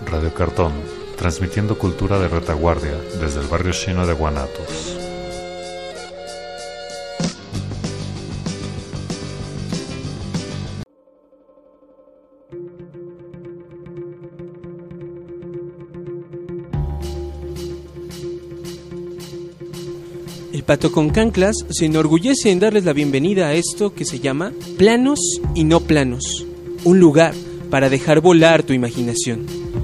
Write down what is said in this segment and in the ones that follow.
Radio Cartón, transmitiendo cultura de retaguardia desde el barrio chino de Guanatos. El Pato con Canclas se enorgullece en darles la bienvenida a esto que se llama Planos y No Planos, un lugar para dejar volar tu imaginación.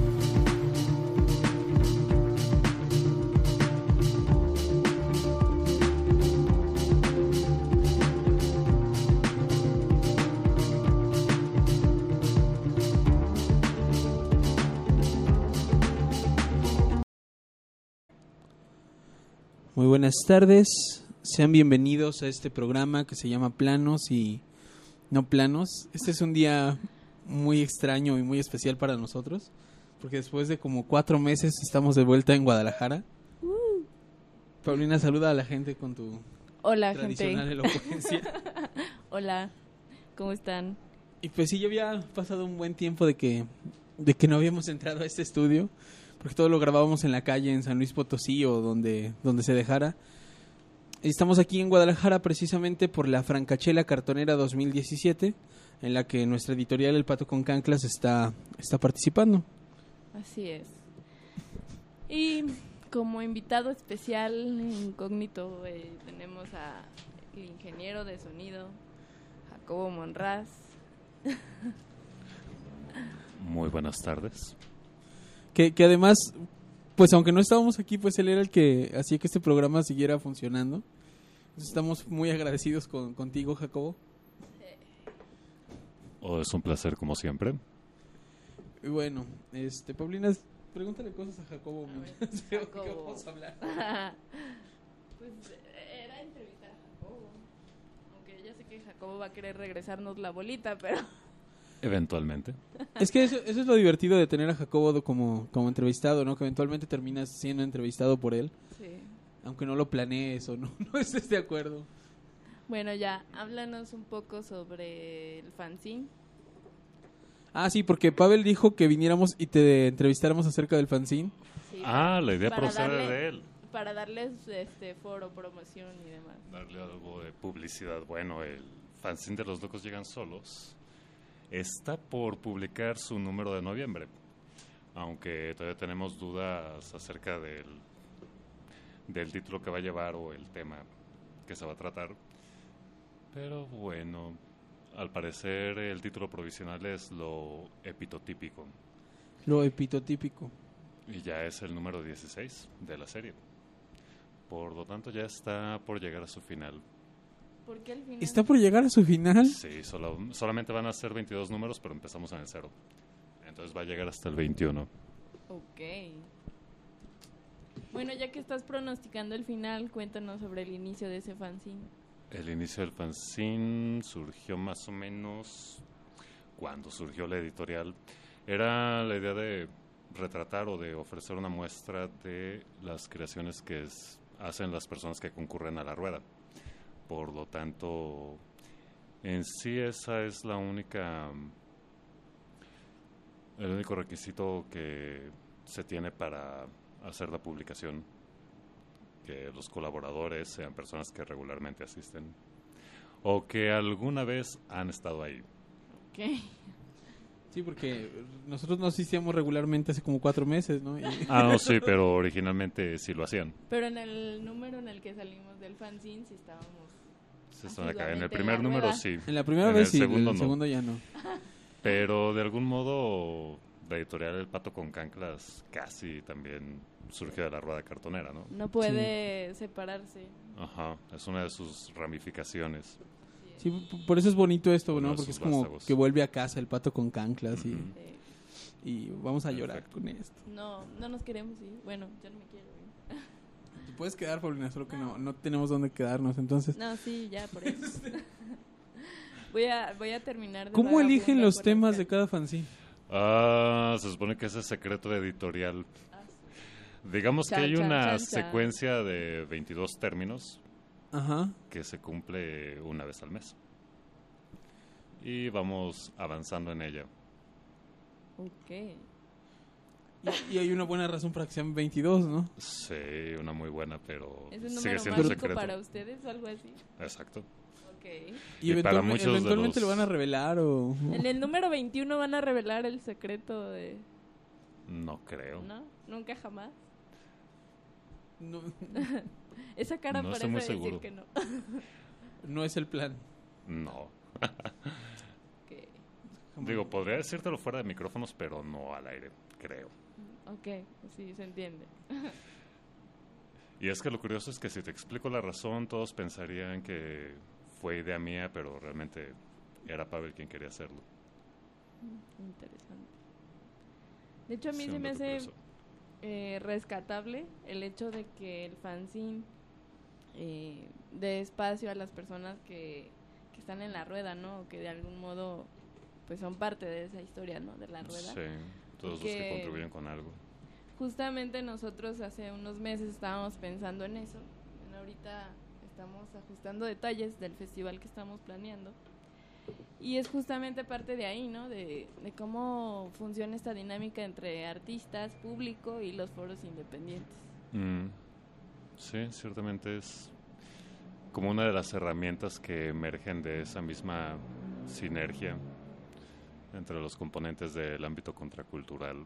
Muy buenas tardes, sean bienvenidos a este programa que se llama Planos y No Planos. Este es un día muy extraño y muy especial para nosotros, porque después de como 4 meses estamos de vuelta en Guadalajara. Paulina, saluda a la gente con tu Hola, tradicional gente. elocuencia. Hola, ¿cómo están? Y pues sí, ya había pasado un buen tiempo de que no habíamos entrado a este estudio, porque todo lo grabábamos en la calle en San Luis Potosí o donde se dejara. Y estamos aquí en Guadalajara precisamente por la Francachela Cartonera 2017, en la que nuestra editorial El Pato con Canclas está participando. Así es. Y como invitado especial, incógnito, tenemos a el ingeniero de sonido, Jacobo Monraz. Muy buenas tardes. Que además, pues aunque no estábamos aquí, pues él era el que hacía que este programa siguiera funcionando. Entonces estamos muy agradecidos contigo, Jacobo. Es un placer como siempre. Y bueno, Paulina, pregúntale cosas a Jacobo. Jacobo. ¿Qué vamos a hablar? Pues era entrevistar a Jacobo. Aunque ya sé que Jacobo va a querer regresarnos la bolita, pero... Eventualmente. Es que eso es lo divertido de tener a Jacobo como entrevistado, ¿no? Que eventualmente terminas siendo entrevistado por él. Sí. Aunque no lo planees o no estés de acuerdo. Bueno, ya, háblanos un poco sobre el fanzine. Ah, sí, porque Pavel dijo que viniéramos y te entrevistáramos acerca del fanzine. Sí, La idea para procede darle- de él. Para darles foro, promoción y demás. Darle algo de publicidad. Bueno, el fanzine de Los Locos Llegan Solos está por publicar su número de noviembre, aunque todavía tenemos dudas acerca del título que va a llevar o el tema que se va a tratar. Pero bueno, al parecer el título provisional es lo epitotípico Lo epitotípico. y ya es el número 16 de la serie. Por lo tanto ya está por llegar a su final. ¿Por qué al final? ¿Está por llegar a su final? Sí, solamente van a ser 22 números, pero empezamos en el 0. Entonces va a llegar hasta el 21. Ok. Bueno, ya que estás pronosticando el final, cuéntanos sobre el inicio de ese fanzine. El inicio del fanzine surgió más o menos cuando surgió la editorial. Era la idea de retratar o de ofrecer una muestra de las creaciones que hacen las personas que concurren a la rueda. Por lo tanto, en sí esa es el único requisito que se tiene para hacer la publicación, que los colaboradores sean personas que regularmente asisten o que alguna vez han estado ahí. ¿Qué? Sí, porque nosotros no asistíamos regularmente hace como 4 meses, ¿no? No, sí, pero originalmente sí lo hacían. Pero en el número en el que salimos del fanzine sí estábamos. Sí estaban acá. En el Asiduamente primer en la número rueda. sí. En la primera En vez el sí, segundo en el no. segundo ya no. Pero de algún modo la editorial El Pato con Canclas casi también surgió de la rueda cartonera, ¿no? No puede separarse. Ajá, es una de sus ramificaciones. Sí, por eso es bonito esto, Uno ¿no? de Porque es sus como vástagos. que vuelve a casa el Pato con Canclas Ujú. y vamos a llorar Perfecto. con esto. No nos queremos ir. Bueno, yo no me quiero ir. Te puedes quedar, Paulina, solo que no tenemos dónde quedarnos, entonces... No, sí, ya, por eso. voy a terminar de ¿Cómo eligen vagabunda los por temas las de cada fanzine? Se supone que ese es secreto editorial. Digamos que Chan, hay chan, una chan, chan. secuencia de 22 términos Ajá. que se cumple una vez al mes. Y vamos avanzando en ella. Ok. Y hay una buena razón para que sean 22, ¿no? Sí, una muy buena, pero ¿Es un sigue número siendo mágico secreto. para ustedes o algo así? Exacto. Ok. Y Y para muchos de eventualmente los- lo van a revelar o... En el número 21 van a revelar el secreto de... No creo. ¿No? Nunca jamás. No, Esa cara No parece estoy muy decir seguro. que no. no es el plan. No. Ok. Digo, podría decírtelo fuera de micrófonos, pero no al aire, creo. Ok, sí, se entiende. Y es que lo curioso es que si te explico la razón, todos pensarían que fue idea mía, pero realmente era Pavel quien quería hacerlo. Interesante. De hecho, a mí Sí, se un me dato hace curioso. rescatable el hecho de que el fanzine dé espacio a las personas que están en la rueda, ¿no? O que de algún modo pues son parte de esa historia, ¿no? De la rueda. Sí, todos los que contribuyen con algo. Justamente nosotros hace unos meses estábamos pensando en eso. Bueno, ahorita estamos ajustando detalles del festival que estamos planeando. Y es justamente parte de ahí, ¿no? De cómo funciona esta dinámica entre artistas, público y los foros independientes. Sí, ciertamente es como una de las herramientas que emergen de esa misma sinergia entre los componentes del ámbito contracultural.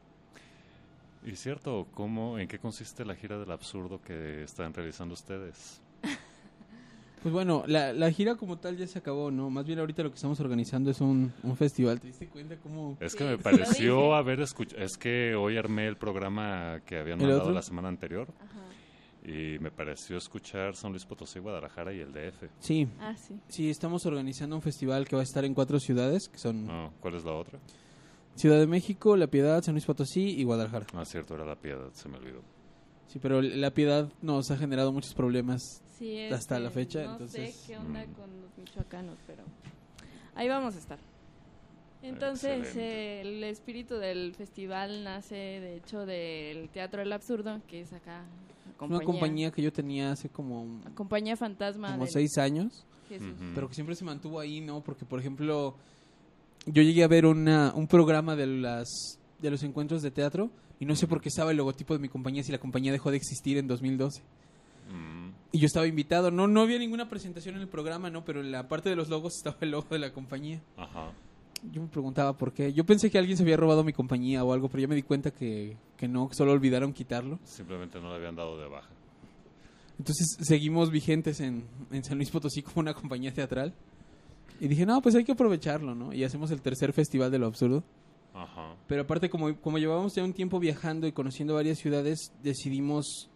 Y cierto, ¿en qué consiste la gira del absurdo que están realizando ustedes? Pues bueno, la gira como tal ya se acabó, ¿no? Más bien ahorita lo que estamos organizando es un festival. ¿Te diste cuenta cómo...? Es Sí, que me lo pareció dije. haber escuchado, es que hoy armé el programa que habían ¿El mandado otro? la semana anterior Ajá. y me pareció escuchar San Luis Potosí, Guadalajara y el DF. Sí, Ah, sí. sí, estamos organizando un festival que va a estar en 4 ciudades, que son Ah, ¿cuál es la otra? Ciudad de México, La Piedad, San Luis Potosí y Guadalajara. Ah, cierto, era La Piedad, se me olvidó. Sí, pero La Piedad nos ha generado muchos problemas. Sí, Hasta la fecha, no entonces, sé qué onda mm. con los michoacanos, pero ahí vamos a estar. Entonces, Excelente. el espíritu del festival nace, de hecho, del Teatro del Absurdo, que es acá Una compañía que yo tenía hace como compañía fantasma del 6 años, Jesús. Ujú. pero que siempre se mantuvo ahí, ¿no? Porque, por ejemplo, yo llegué a ver un programa de los encuentros de teatro y no sé por qué estaba el logotipo de mi compañía si la compañía dejó de existir en 2012. Mm, Y yo estaba invitado, no había ninguna presentación en el programa, ¿no? Pero en la parte de los logos estaba el logo de la compañía. ajá. Yo me preguntaba por qué. Yo pensé que alguien se había robado mi compañía o algo, pero ya me di cuenta que no, que solo olvidaron quitarlo. Simplemente no le habían dado de baja. Entonces seguimos vigentes en San Luis Potosí como una compañía teatral. Y dije, no, pues hay que aprovecharlo, ¿no? Y hacemos el tercer festival de lo absurdo. Ajá. Pero aparte, como llevábamos ya un tiempo viajando y conociendo varias ciudades, decidimos...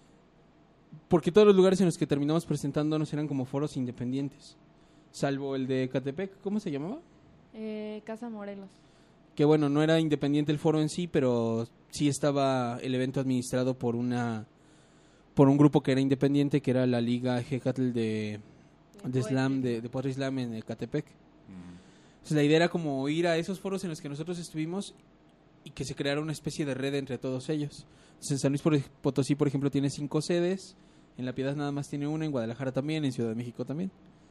Porque todos los lugares en los que terminamos presentándonos eran como foros independientes. Salvo el de Ecatepec, ¿cómo se llamaba? Casa Morelos. Que bueno, no era independiente el foro en sí, pero sí estaba el evento administrado por un grupo que era independiente, que era la Liga Hecatl de Slam, de Poetry Slam en Ecatepec. Mm, Entonces la idea era como ir a esos foros en los que nosotros estuvimos y que se creara una especie de red entre todos ellos. Entonces en San Luis Potosí, por ejemplo, tiene 5 sedes, en La Piedad nada más tiene una, en Guadalajara también, en Ciudad de México también.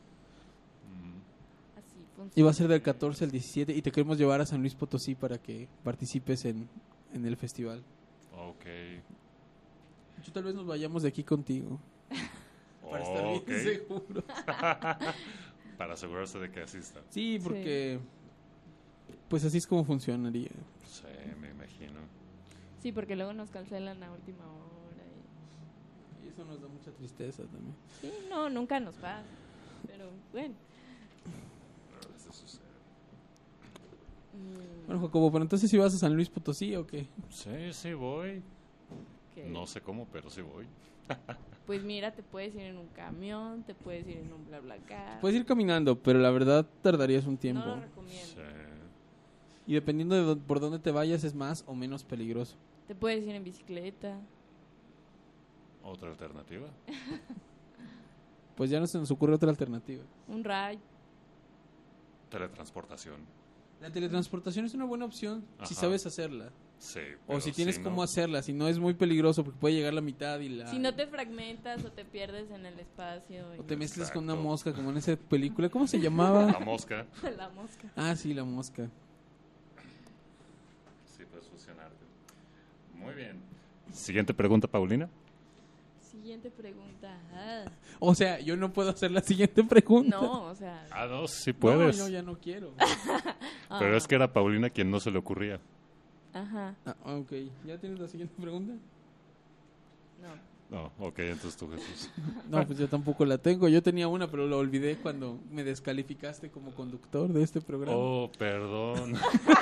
mm. Así funciona. Y va a ser del 14 al 17 y te queremos llevar a San Luis Potosí para que participes en el festival. Ok. Yo tal vez nos vayamos de aquí contigo. Para estar bien Ok. seguro. Para asegurarse de que asista. Sí, porque pues así es como funcionaría. Sí, me imagino. Sí, porque luego nos cancelan a última hora. Y eso nos da mucha tristeza también. Sí, no, nunca nos pasa. Pero bueno. Pero eso sucede. Bueno, Jacobo, pero entonces si vas a San Luis Potosí o qué? Sí, voy. Ok. No sé cómo, pero sí voy. Pues mira, te puedes ir en un camión, te puedes ir en un BlaBlaCar. Puedes ir caminando, pero la verdad tardarías un tiempo. No lo recomiendo. Sí. Y dependiendo de por dónde te vayas es más o menos peligroso. Te puedes ir en bicicleta. ¿Otra alternativa? Pues ya no se nos ocurre otra alternativa. Un ride. Teletransportación. La teletransportación es una buena opción si Ajá. sabes hacerla. Sí. O pero si tienes no- cómo hacerla, si no es muy peligroso porque puede llegar la mitad y la... Si no te fragmentas o te pierdes en el espacio. O te mezclas con una Exacto. mosca como en esa película. ¿Cómo se llamaba? La mosca. La mosca. Ah, sí, la mosca. Sí, puedes fusionarte. Muy bien. Siguiente pregunta, Paulina. Siguiente pregunta. O sea, yo no puedo hacer la siguiente pregunta. No, o sea... No, sí puedes. No, ya no quiero. Pero es que era Paulina quien no se le ocurría. Ajá. Ok, ¿ya tienes la siguiente pregunta? No. No, ok, entonces tú, Jesús. No, pues yo tampoco la tengo. Yo tenía una, pero la olvidé cuando me descalificaste como conductor de este programa. Oh, perdón.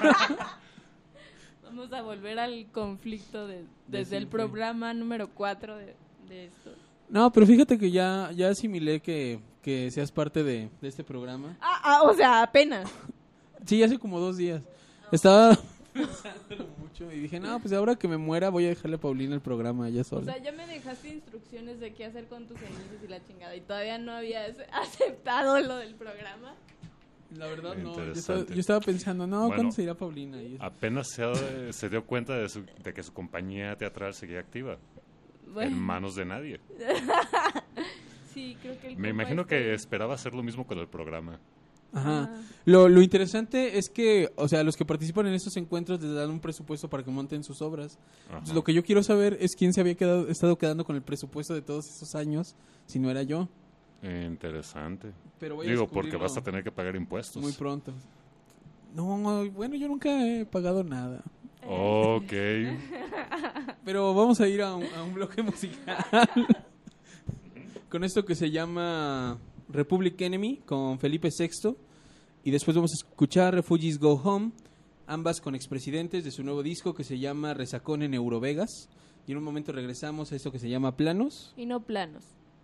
Vamos a volver al conflicto desde el programa número 4 de esto. No, pero fíjate que ya asimilé que seas parte de este programa. O sea, apenas. Sí, hace como 2 días. Estaba pensándolo mucho y dije, no, pues ahora que me muera voy a dejarle a Paulina el programa ella sola. O sea, ya me dejaste instrucciones de qué hacer con tus cenizas y la chingada y todavía no habías aceptado lo del programa. La verdad no, Interesante. yo estaba pensando, no, Bueno, ¿cuándo se irá Paulina? Y eso. Apenas se dio cuenta de que su compañía teatral seguía activa. Bueno. En manos de nadie. Sí, creo que Me imagino que esperaba hacer lo mismo con el programa. Ajá. Lo interesante es que, o sea, los que participan en estos encuentros les dan un presupuesto para que monten sus obras. Entonces, lo que yo quiero saber es quién se había estado quedando con el presupuesto de todos esos años, si no era yo. Interesante. Pero voy a Digo, porque descubrirlo vas a tener que pagar impuestos. muy pronto. No, bueno, yo nunca he pagado nada. Ok. Pero vamos a ir a un bloque musical con esto que se llama Republic Enemy con Felipe VI. Y después vamos a escuchar Refugees Go Home, ambas con expresidentes de su nuevo disco que se llama Resacón en Eurovegas. Y en un momento regresamos a esto que se llama Planos. Y no planos.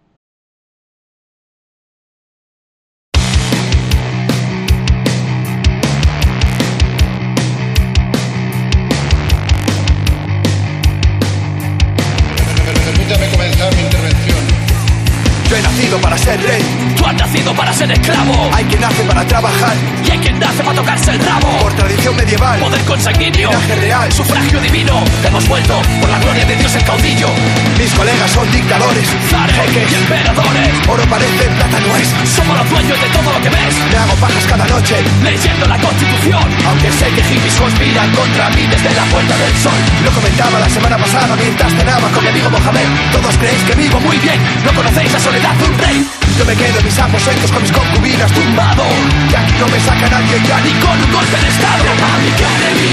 Permítame comenzar mi intervención. Yo he nacido para ser rey. Tú has nacido para ser esclavo. Hay quien nace para trabajar. Y hay quien nace para tocarse el rabo. Por tradición medieval. Poder consanguíneo. Linaje real. Sufragio divino. Hemos vuelto por la gloria de Dios el caudillo. Mis colegas son dictadores. Zares Jeques. y emperadores. Oro parece, plata no es. Somos los dueños de todo lo que ves. Me hago pajas cada noche. Leyendo la Constitución. Aunque sé que hippies conspiran contra mí desde la Puerta del Sol. Lo comentaba la semana pasada mientras cenaba con mi amigo Mohamed. Todos creéis que vivo muy bien. No conocéis la soledad de un rey. Yo me quedo en mis aposentos con mis concubinas tumbado. Y aquí no me saca nadie ya Ni con un golpe de estado. Republic Enemy.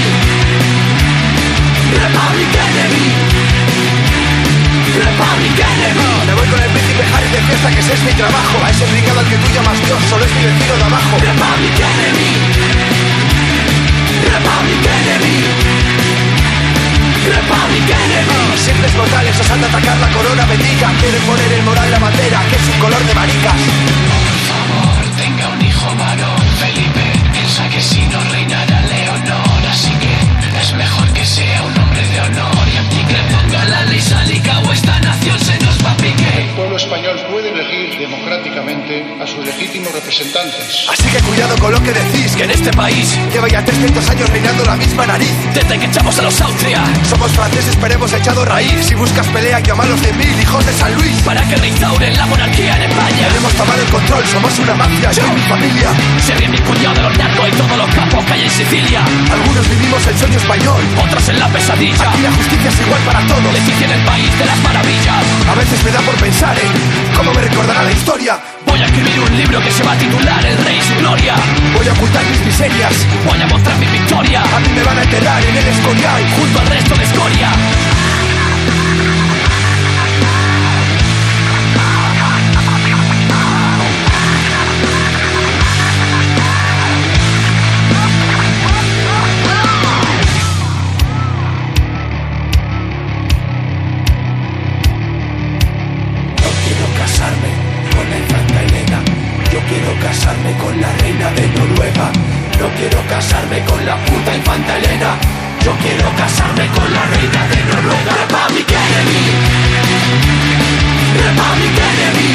Republic Enemy. Republic Enemy. Me voy con el príncipe Harry de fiesta, que ese es mi trabajo. A ese brigado al que tú llamas Dios solo es mi vecino de abajo. Republic Enemy. Republic Enemy. Republic Enemy. Simples mortales osan de atacar la corona bendita. Quieren poner el moral en la bandera, que es un color de maricas. Por favor, tenga un hijo varón. Felipe piensa que si no reinará Leonor. Así que es mejor que sea un hombre de honor. Y aquí que ponga la ley sálica o esta nación se nos va a pique. El pueblo español puede elegir democráticamente a sus legítimos representantes. Así que cuidado con lo que decís, Que en este país, lleva ya 300 años reinando la misma nariz. desde que echamos a los Austria, Somos franceses pero hemos echado raíz. Si buscas pelea, llamalos de mil hijos de San Luis. para que reinstauren la monarquía en España. Queremos tomar el control, somos una mafia, yo y mi familia. Se ríe mi cuñado de los narcos y todos los campos que hay en Sicilia. Algunos vivimos el sueño español. Otros en la pesadilla. Aquí la justicia es igual para todos. Leticia en el país de las maravillas. A veces me da por pensar en cómo me recordará la historia. Voy a escribir un libro que se va a titular El Rey y su Gloria. Voy a ocultar mis miserias. Voy a mostrar mi victoria A mí me van a enterrar en el Escorial. junto al resto de escoria. No quiero casarme con la infanta Elena. Yo quiero casarme con la reina de Noruega. No quiero casarme con la puta infanta Elena. Yo quiero casarme con la reina de Noruega. Republic Enemy. Republic Enemy.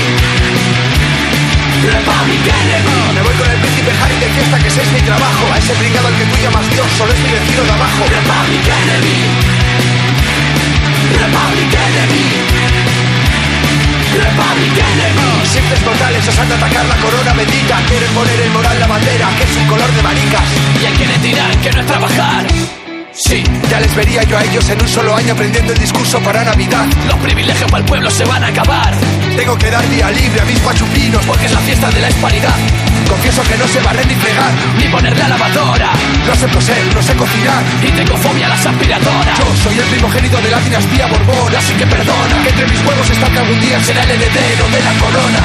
Republic Enemy. Me voy con el príncipe Harry de fiesta, que ese es mi trabajo. A ese brigado al que tú llamas Dios solo es mi vecino de abajo. Republic Enemy. Republic Enemy. Republic Enemy. Simples mortales osan de atacar la corona bendita. Quieren poner el moral en la bandera, que es un color de maricas. Y hay quienes dirán que no es trabajar. Sí. Ya les vería yo a ellos en un solo año aprendiendo el discurso para Navidad. Los privilegios para el pueblo se van a acabar. Tengo que dar día libre a mis pachupinos porque es la fiesta de la hispanidad. Confieso que no sé barrer ni fregar, ni poner la lavadora. No sé coser, no sé cocinar, y tengo fobia a las aspiradoras. Yo soy el primogénito de la dinastía Borbón, así que perdona que entre mis huevos está que algún día será el heredero de la corona.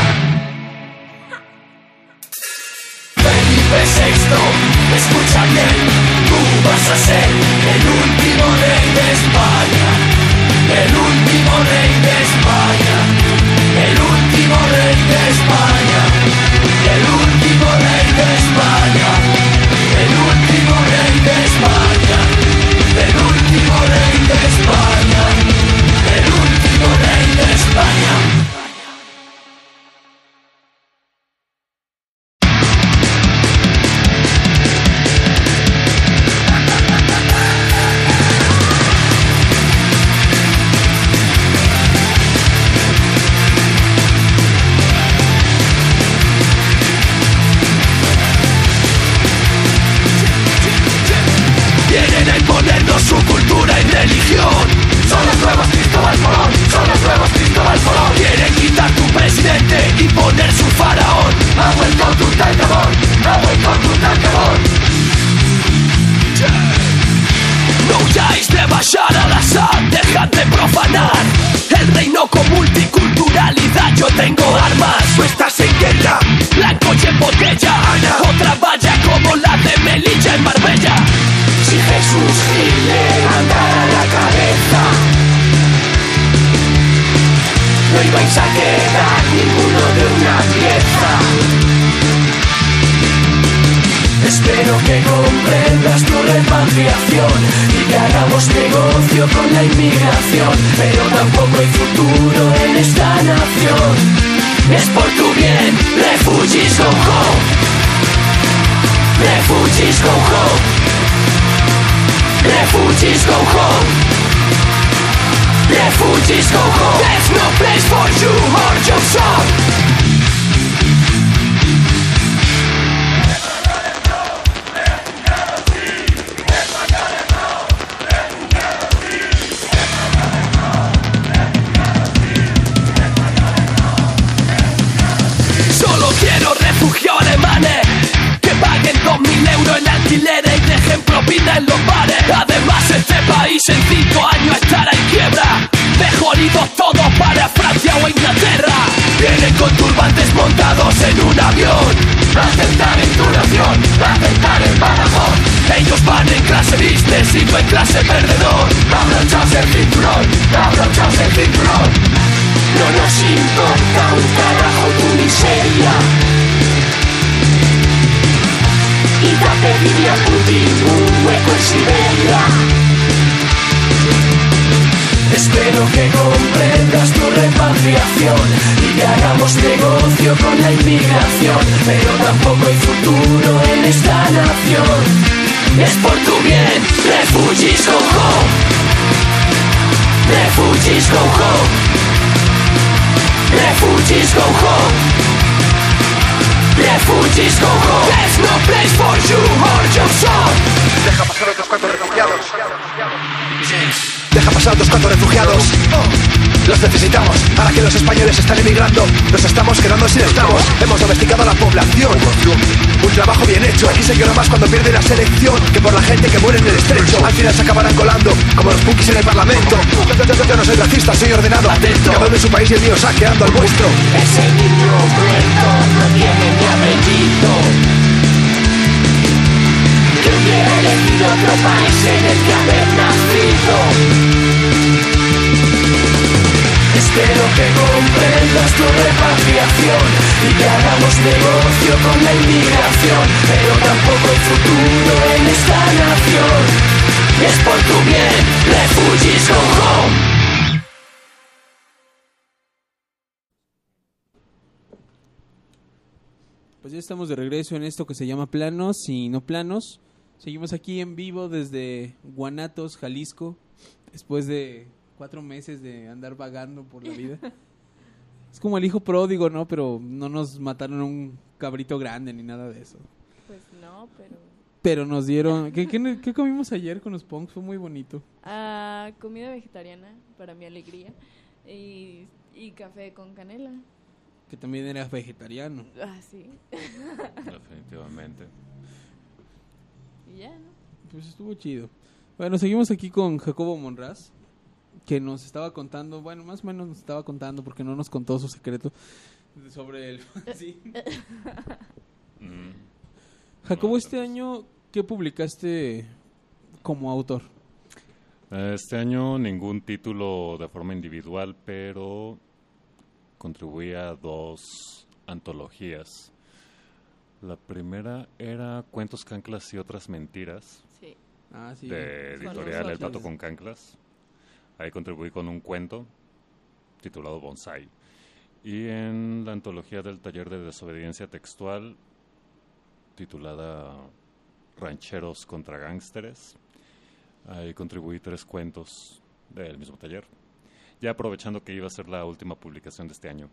Felipe VI, escucha bien, tú vas a ser el último rey de España. El último rey de España. El último rey de España. El último rey de España. El último rey de España. El último rey de España. El último rey de España. Vienen a imponernos su cultura y religión. Son los nuevos Cristóbal Colón, son los nuevos Cristóbal Colón. Quieren quitar tu presidente y poner su faraón. Ha vuelto Tutankamón, ha vuelto Tutankamón. No huyáis de Bashar al-Assad, dejad de profanar el reino con multiculturalidad. Yo tengo armas, tú estás en guerra, blanco y en botella. Ana. Otra valla como la de Melilla en Marbella. Si Jesús Gil levantara la cabeza, no ibais a quedar ninguno de una pieza. Espero que comprendas tu repatriación y que hagamos negocio con la inmigración, pero tampoco hay futuro en esta nación. Es por tu bien, refugees go home. Refugees go home. Refugees go home. Refugees go home. There's no place for you or your son. Solo quiero refugiados alemanes que paguen 2.000 euros en alquileres y dejen propina en los bares. Además este país en 5 años estará en quiebra. De jodidos todos para Francia o Inglaterra. Vienen con turbantes montados en un avión a tentar en tu nación, a tentar en Badajoz. Ellos van en clase business y tú en clase perdedor. Abrochaos el cinturón, abrochaos el cinturón. No nos importa un carajo tu miseria. Y te pediría Putin un hueco en Siberia. Espero que comprendas tu repatriación y que hagamos negocio con la inmigración, pero tampoco hay futuro en esta nación. Es por tu bien, refugees go home. Refugees go home. Refugees go home. Refugees go home. There's no place for you or your son. Deja pasar otros cuantos refugiados. Deja pasar otros cuantos refugiados. Los necesitamos. Ahora que los españoles están emigrando, nos estamos quedando sin esclavos. Hemos domesticado a la población. Un trabajo bien hecho. Aquí se llora más cuando pierde la selección que por la gente que muere en el estrecho. Al final se acabarán colando como los punkis en el parlamento. Yo no soy racista, soy ordenado. Cada uno en su país y el mío saqueando al vuestro. Ese niño muerto no tiene ni apellido. Que hubiera elegido otro país en el que haber nacido. Espero que comprendas tu repatriación y que hagamos negocio con la inmigración, pero tampoco hay futuro en esta nación. Es por tu bien, refugees go home. Pues ya estamos de regreso en esto que se llama Planos y No Planos. Seguimos aquí en vivo desde Guanatos, Jalisco, después de 4 meses de andar vagando por la vida. Es como el hijo pródigo, ¿no? Pero no nos mataron un cabrito grande ni nada de eso. Pues no, pero Pero nos dieron... ¿Qué comimos ayer con los punks? Fue muy bonito. Comida vegetariana, para mi alegría. Y café con canela. Que también era vegetariano. Sí. Definitivamente. Y ya, ¿no? Pues estuvo chido. Bueno, seguimos aquí con Jacobo Monraz, que nos estaba contando, bueno, más o menos nos estaba contando, porque no nos contó su secreto sobre el fanzine. Jacobo, este año, ¿qué publicaste como autor? Este año ningún título de forma individual, pero contribuí a 2 antologías. La primera era Cuentos, Canclas y otras mentiras, Sí. Sí. de editorial Famoso. El Pato con Canclas. Ahí contribuí con un cuento titulado Bonsai. Y en la antología del taller de desobediencia textual, titulada Rancheros contra Gángsteres, ahí contribuí 3 cuentos del mismo taller. Ya aprovechando que iba a ser la última publicación de este año.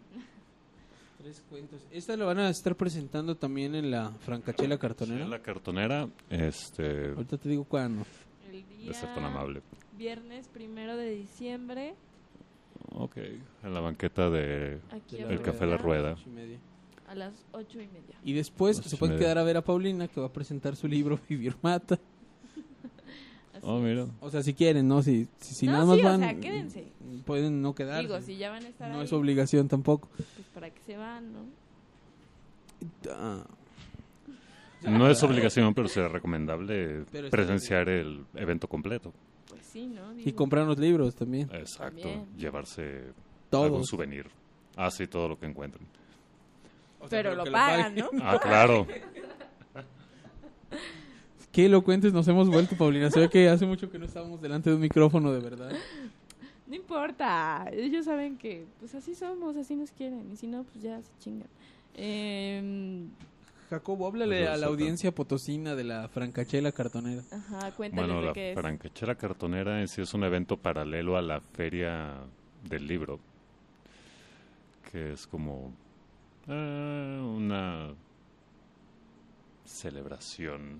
3 cuentos. Esta la van a estar presentando también en la Francachela Cartonera. Sí, la cartonera, Ahorita te digo cuándo. El de ser tan amable. Viernes 1 de diciembre. Ok, en la banqueta de Aquí De a la El Café La Rueda. 8:30. A las 8:30. Y después Las se pueden 8:30. quedar a ver a Paulina, que va a presentar su libro Vivir Mata. Así Oh, es. mira. O sea, si quieren, ¿no? Si No, nada más sí, o van, sea, quédense. pueden no quedarse. Digo, si ya van a estar No ahí, es obligación tampoco. pues para que se van, ¿no? Ah, No es obligación, pero será recomendable Pero está presenciar el evento completo. Pues sí, ¿no? y Digo, comprar los libros también. Exacto, También. llevarse Todos. algún souvenir. Sí, todo lo que encuentren. O sea, pero lo que pagan, paguen. ¿no? Claro. Qué elocuentes nos hemos vuelto, Paulina. Se ve que hace mucho que no estábamos delante de un micrófono, de verdad. No importa. Ellos saben que, pues así somos, así nos quieren. Y si no, pues ya se chingan. Jacobo, háblale Eso a la está. audiencia potosina de la Francachela Cartonera. Ajá, cuéntales Bueno, de la qué es. Francachela Cartonera en sí es un evento paralelo a la Feria del Libro, que es como una celebración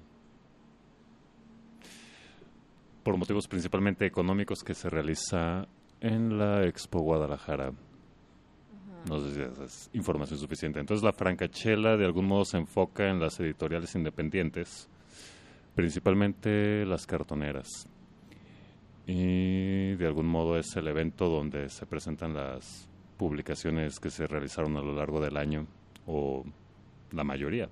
por motivos principalmente económicos que se realiza en la Expo Guadalajara. No sé si esa es información suficiente. Entonces la Francachela de algún modo se enfoca en las editoriales independientes, principalmente las cartoneras. Y de algún modo es el evento donde se presentan las publicaciones que se realizaron a lo largo del año, o la mayoría.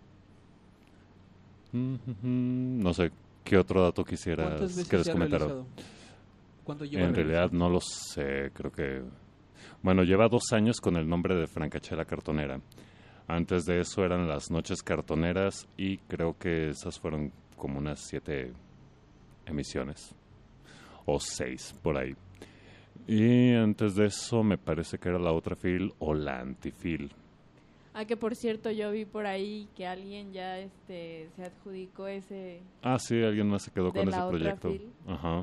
No sé, ¿qué otro dato ¿Cuántas quisieras veces que les se ha comentara? realizado? ¿Cuánto lleva En realidad no lo sé, creo que... Bueno, lleva 2 años con el nombre de Francachela Cartonera. Antes de eso eran las Noches Cartoneras y creo que esas fueron como unas 7 emisiones. O 6, por ahí. Y antes de eso me parece que era la otra fil o la antifil. Que por cierto yo vi por ahí que alguien ya se adjudicó ese... Sí, alguien más se quedó De con la ese otra proyecto. fil. Ajá.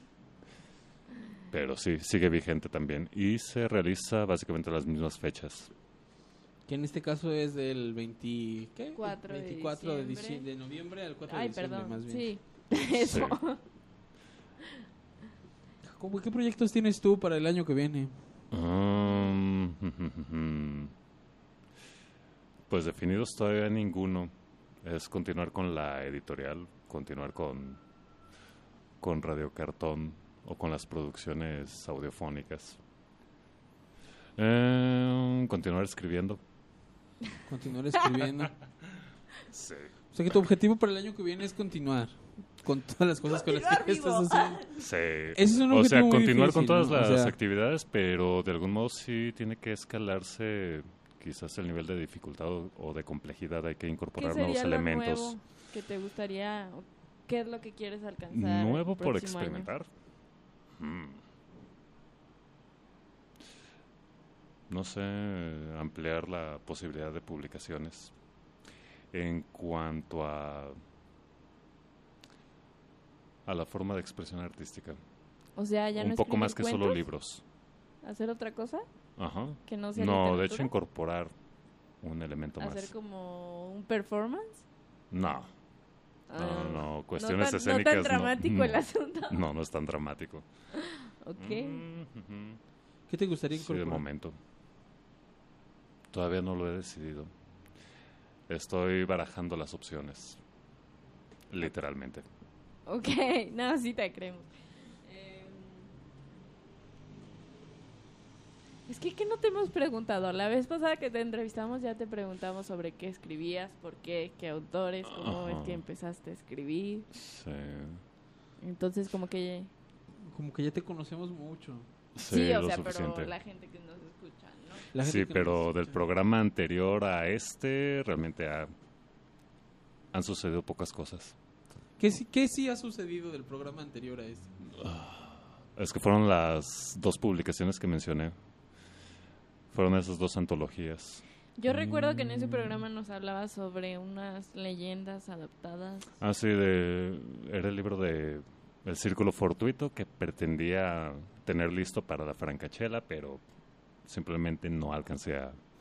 Pero sí, sigue vigente también. Y se realiza básicamente a las mismas fechas. Que en este caso es del 24 de de noviembre al 4 de Ay, diciembre, perdón, más bien. sí. Eso. Jacobo, ¿qué proyectos tienes tú para el año que viene? Pues definidos todavía ninguno. Es continuar con la editorial, continuar con Radio Cartón o con las producciones audiofónicas. Continuar escribiendo. Continuar escribiendo. Sí. O sea que tu objetivo para el año que viene es continuar con todas las cosas con las que estás haciendo. Sí. Ese es un O sea, objetivo muy continuar con difícil, todas ¿no? O las sea, actividades, pero de algún modo sí tiene que escalarse quizás el nivel de dificultad o de complejidad. Hay que ¿Qué incorporar sería nuevos lo elementos. nuevo que te gustaría, o qué es lo que quieres alcanzar? Nuevo el por próximo año? experimentar. No sé, ampliar la posibilidad de publicaciones. En cuanto a la forma de expresión artística. O sea, ya no Un poco escribir más que solo cuentos, libros. ¿hacer otra cosa? Ajá. Que no sea No, de literatura. hecho incorporar un elemento ¿Hacer más. como un performance? No, No, cuestiones no escénicas. tan dramático el asunto. No es tan dramático. Ok. ¿Qué te gustaría Sí, incorporar? de momento. Todavía no lo he decidido. Estoy barajando las opciones. Literalmente. Ok, no, sí te creemos. Es que no te hemos preguntado. La vez pasada que te entrevistamos ya te preguntamos sobre qué escribías, por qué autores, cómo es Ajá. que empezaste a escribir. Sí. Entonces como que... Como que ya te conocemos mucho. Sí, o lo sea, suficiente. pero la gente que nos escucha, ¿no? La gente Sí, que pero nos del escucha. programa anterior a este, realmente han sucedido pocas cosas. ¿Qué sí ha sucedido del programa anterior a este? Es que fueron las 2 publicaciones que mencioné. Fueron esas 2 antologías. Yo recuerdo que en ese programa nos hablaba sobre unas leyendas adaptadas. Ah, sí, era el libro de El Círculo Fortuito que pretendía tener listo para la Francachela, pero simplemente no alcancé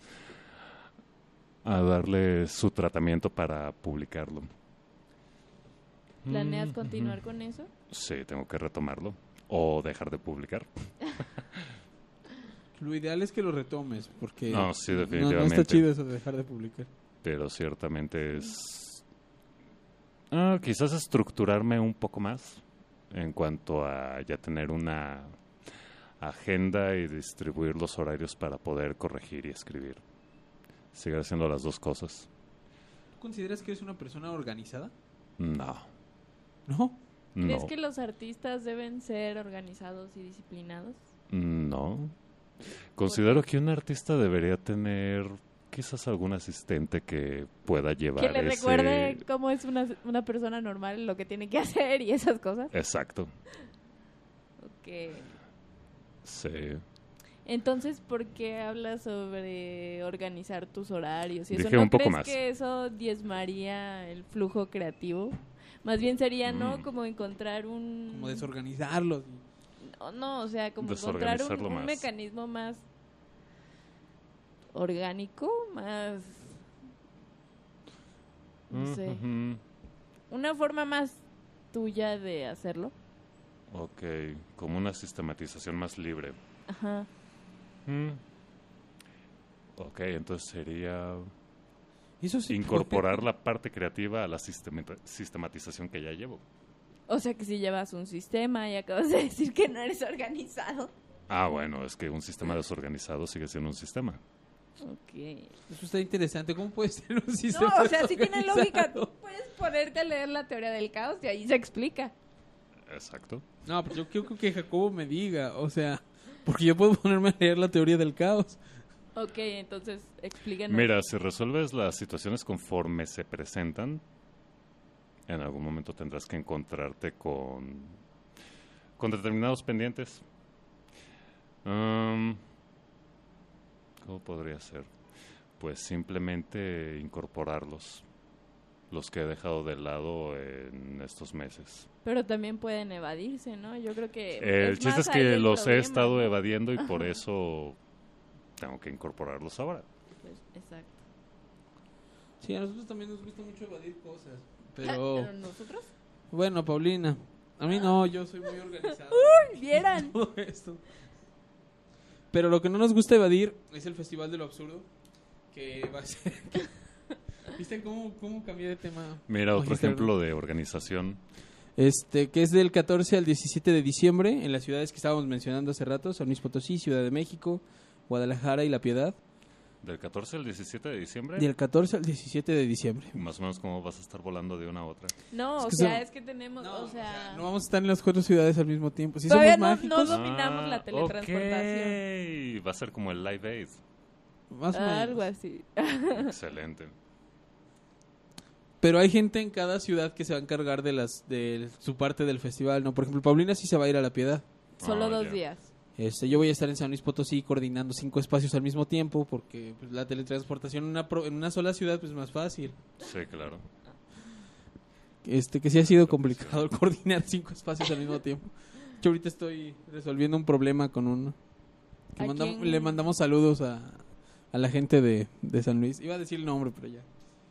a darle su tratamiento para publicarlo. ¿Planeas continuar con eso? Sí, tengo que retomarlo o dejar de publicar. Lo ideal es que lo retomes, porque No, sí, no definitivamente. está chido eso de dejar de publicar. Pero ciertamente es... quizás estructurarme un poco más en cuanto a ya tener una agenda y distribuir los horarios para poder corregir y escribir. Seguir haciendo las 2 cosas. ¿Tú consideras que eres una persona organizada? No, ¿No? ¿Crees no, que los artistas deben ser organizados y disciplinados? no. Considero que un artista debería tener quizás algún asistente que pueda llevar Que le ese... recuerde cómo es una persona normal, lo que tiene que hacer y esas cosas. Exacto, Ok. sí. Entonces, ¿por qué hablas sobre organizar tus horarios? ¿Y eso Dije no un poco crees más. que eso diezmaría el flujo creativo? Más bien sería, ¿no? Como encontrar un... Como desorganizarlos. No, o sea, como encontrar Desorganizarlo un más. mecanismo más orgánico, más... No sé. Ujú. Una forma más tuya de hacerlo. Ok, como una sistematización más libre. Ajá. Ok, entonces sería Eso sí. incorporar la parte creativa a la sistematización que ya llevo. O sea que si llevas un sistema y acabas de decir que no eres organizado. Ah, bueno, es que un sistema desorganizado sigue siendo un sistema. Ok. Eso está interesante. ¿Cómo puede ser un No, sistema o sea, si tiene lógica, desorganizado? tú puedes ponerte a leer la teoría del caos y ahí se explica. Exacto. No, pero yo quiero que Jacobo me diga. O sea, porque yo puedo ponerme a leer la teoría del caos. Ok, entonces explíquenos. Mira, si resuelves las situaciones conforme se presentan, en algún momento tendrás que encontrarte con determinados pendientes. ¿Cómo podría ser? Pues simplemente incorporarlos, los que he dejado de lado en estos meses. Pero también pueden evadirse, ¿no? Yo creo que... El chiste es más ahí que el los he problema, estado ¿no? evadiendo y por Ajá. eso tengo que incorporarlos ahora. Pues, exacto. Sí, a nosotros también nos gusta mucho evadir cosas. Pero, ¿Pero nosotros? bueno, Paulina, a mí no, yo soy muy organizado. ¿Vieran? Todo esto. Pero lo que no nos gusta evadir es el Festival de lo Absurdo, que va a ser... ¿Viste cómo cambié de tema? Mira, otro Magister? ejemplo de organización. Que es del 14 al 17 de diciembre en las ciudades que estábamos mencionando hace rato, San Luis Potosí, Ciudad de México, Guadalajara y La Piedad. Del 14 al 17 de diciembre, Del 14 al 17 de diciembre. más o menos como vas a estar volando de una a otra. No, Es o que sea, son- es que tenemos, No, o sea... no vamos a estar en las 4 ciudades al mismo tiempo. Sí Todavía somos no mágicos, dominamos la teletransportación. Ok. Va a ser como el Live Aid. más o menos. Algo así. Excelente. Pero hay gente en cada ciudad que se va a encargar de su parte del festival, ¿no? Por ejemplo, Paulina sí se va a ir a La Piedad. Solo Ah, 2 ya. días. Yo voy a estar en San Luis Potosí coordinando 5 espacios al mismo tiempo porque pues, la teletransportación en una sola ciudad pues, es más fácil. Sí, claro. Que sí ha sido complicado coordinar 5 espacios al mismo tiempo. Yo ahorita estoy resolviendo un problema con uno. ¿A quién? Le mandamos saludos a la gente de San Luis. Iba a decir el nombre, pero ya.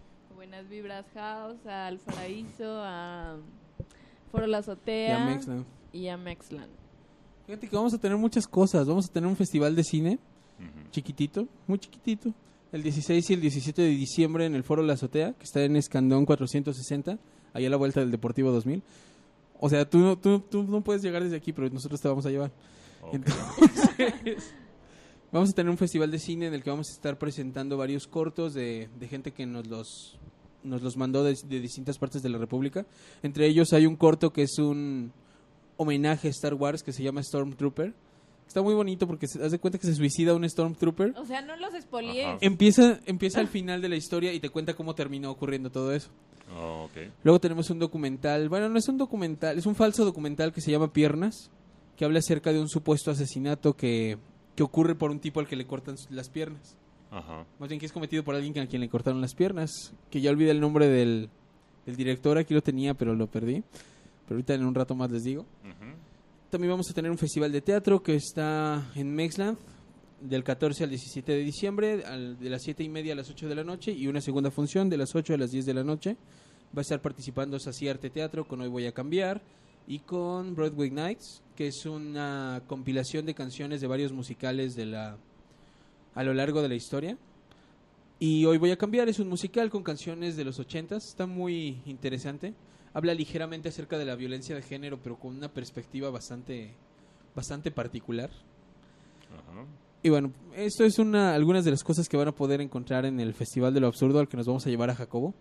Buenas Vibras House, a Al Paraíso, a Foro La Azotea Y a Mexland. y a Mexland. Fíjate que vamos a tener muchas cosas. Vamos a tener un festival de cine chiquitito, muy chiquitito, el 16 y el 17 de diciembre en el Foro La Azotea, que está en Escandón 460, ahí a la vuelta del Deportivo 2000. O sea, tú no puedes llegar desde aquí, pero nosotros te vamos a llevar. Okay. Entonces, vamos a tener un festival de cine en el que vamos a estar presentando varios cortos de gente que nos los mandó de distintas partes de la República. Entre ellos hay un corto que es un homenaje a Star Wars que se llama Stormtrooper. Está muy bonito porque se haz de cuenta que se suicida un Stormtrooper. O sea, no los espolies. Empieza al final de la historia y te cuenta cómo terminó ocurriendo todo eso. Oh, okay. Luego tenemos un documental, bueno, no es un documental, es un falso documental que se llama Piernas, que habla acerca de un supuesto asesinato que ocurre por un tipo al que le cortan las piernas. Ajá. Más bien que es cometido por alguien a quien le cortaron las piernas, que ya olvidé el nombre del director, aquí lo tenía pero lo perdí. Pero ahorita en un rato más les digo. Uh-huh. También vamos a tener un festival de teatro que está en Mexland, del 14 al 17 de diciembre, de las 7:30 a las 8 de la noche, y una segunda función de las 8 a las 10 de la noche. Va a estar participando Sací Arte Teatro con Hoy Voy a Cambiar y con Broadway Nights, que es una compilación de canciones de varios musicales a lo largo de la historia. Y Hoy Voy a Cambiar es un musical con canciones de los 80s, está muy interesante. Habla ligeramente acerca de la violencia de género, pero con una perspectiva bastante particular. Ajá. Y bueno, esto es algunas de las cosas que van a poder encontrar en el Festival de lo Absurdo al que nos vamos a llevar a Jacobo.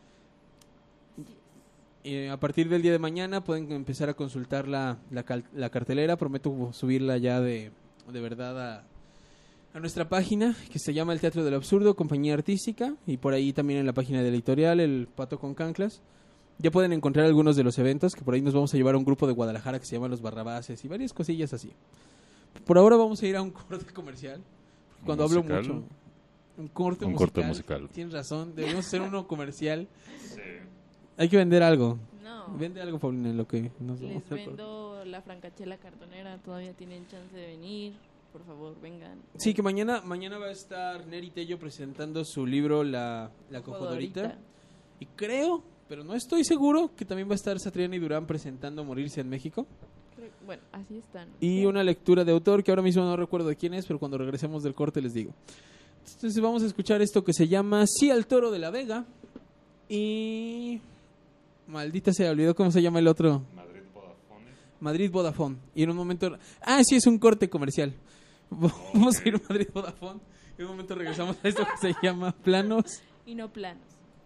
A partir del día de mañana pueden empezar a consultar la cartelera. Prometo subirla ya de verdad a nuestra página, que se llama El Teatro del Absurdo, Compañía Artística, y por ahí también en la página de la editorial, El Pato con Canclas. Ya pueden encontrar algunos de los eventos, que por ahí nos vamos a llevar a un grupo de Guadalajara que se llama Los Barrabases y varias cosillas así. Por ahora vamos a ir a un corte comercial. Cuando hablo ¿Musical? mucho. Un corte musical. Tienes razón, debemos hacer uno comercial. Sí. Hay que vender algo. No. Vende algo, Paulina, en lo que nos Les vamos a vendo la francachela cartonera. Todavía tienen chance de venir. Por favor, vengan. Sí, que mañana va a estar Neri Tello presentando su libro La Cojodorita. Y creo, pero no estoy seguro, que también va a estar Satriani Durán presentando Morirse en México. Bueno, así están. Y una lectura de autor que ahora mismo no recuerdo de quién es, pero cuando regresemos del corte les digo. Entonces vamos a escuchar esto que se llama Sí al Toro de la Vega. Y... maldita sea, olvidó cómo se llama el otro. Madrid Vodafone. Y en un momento... ah, sí, es un corte comercial. Vamos a ir a Madrid Vodafone. En un momento regresamos a esto que se llama Planos. Y no planos.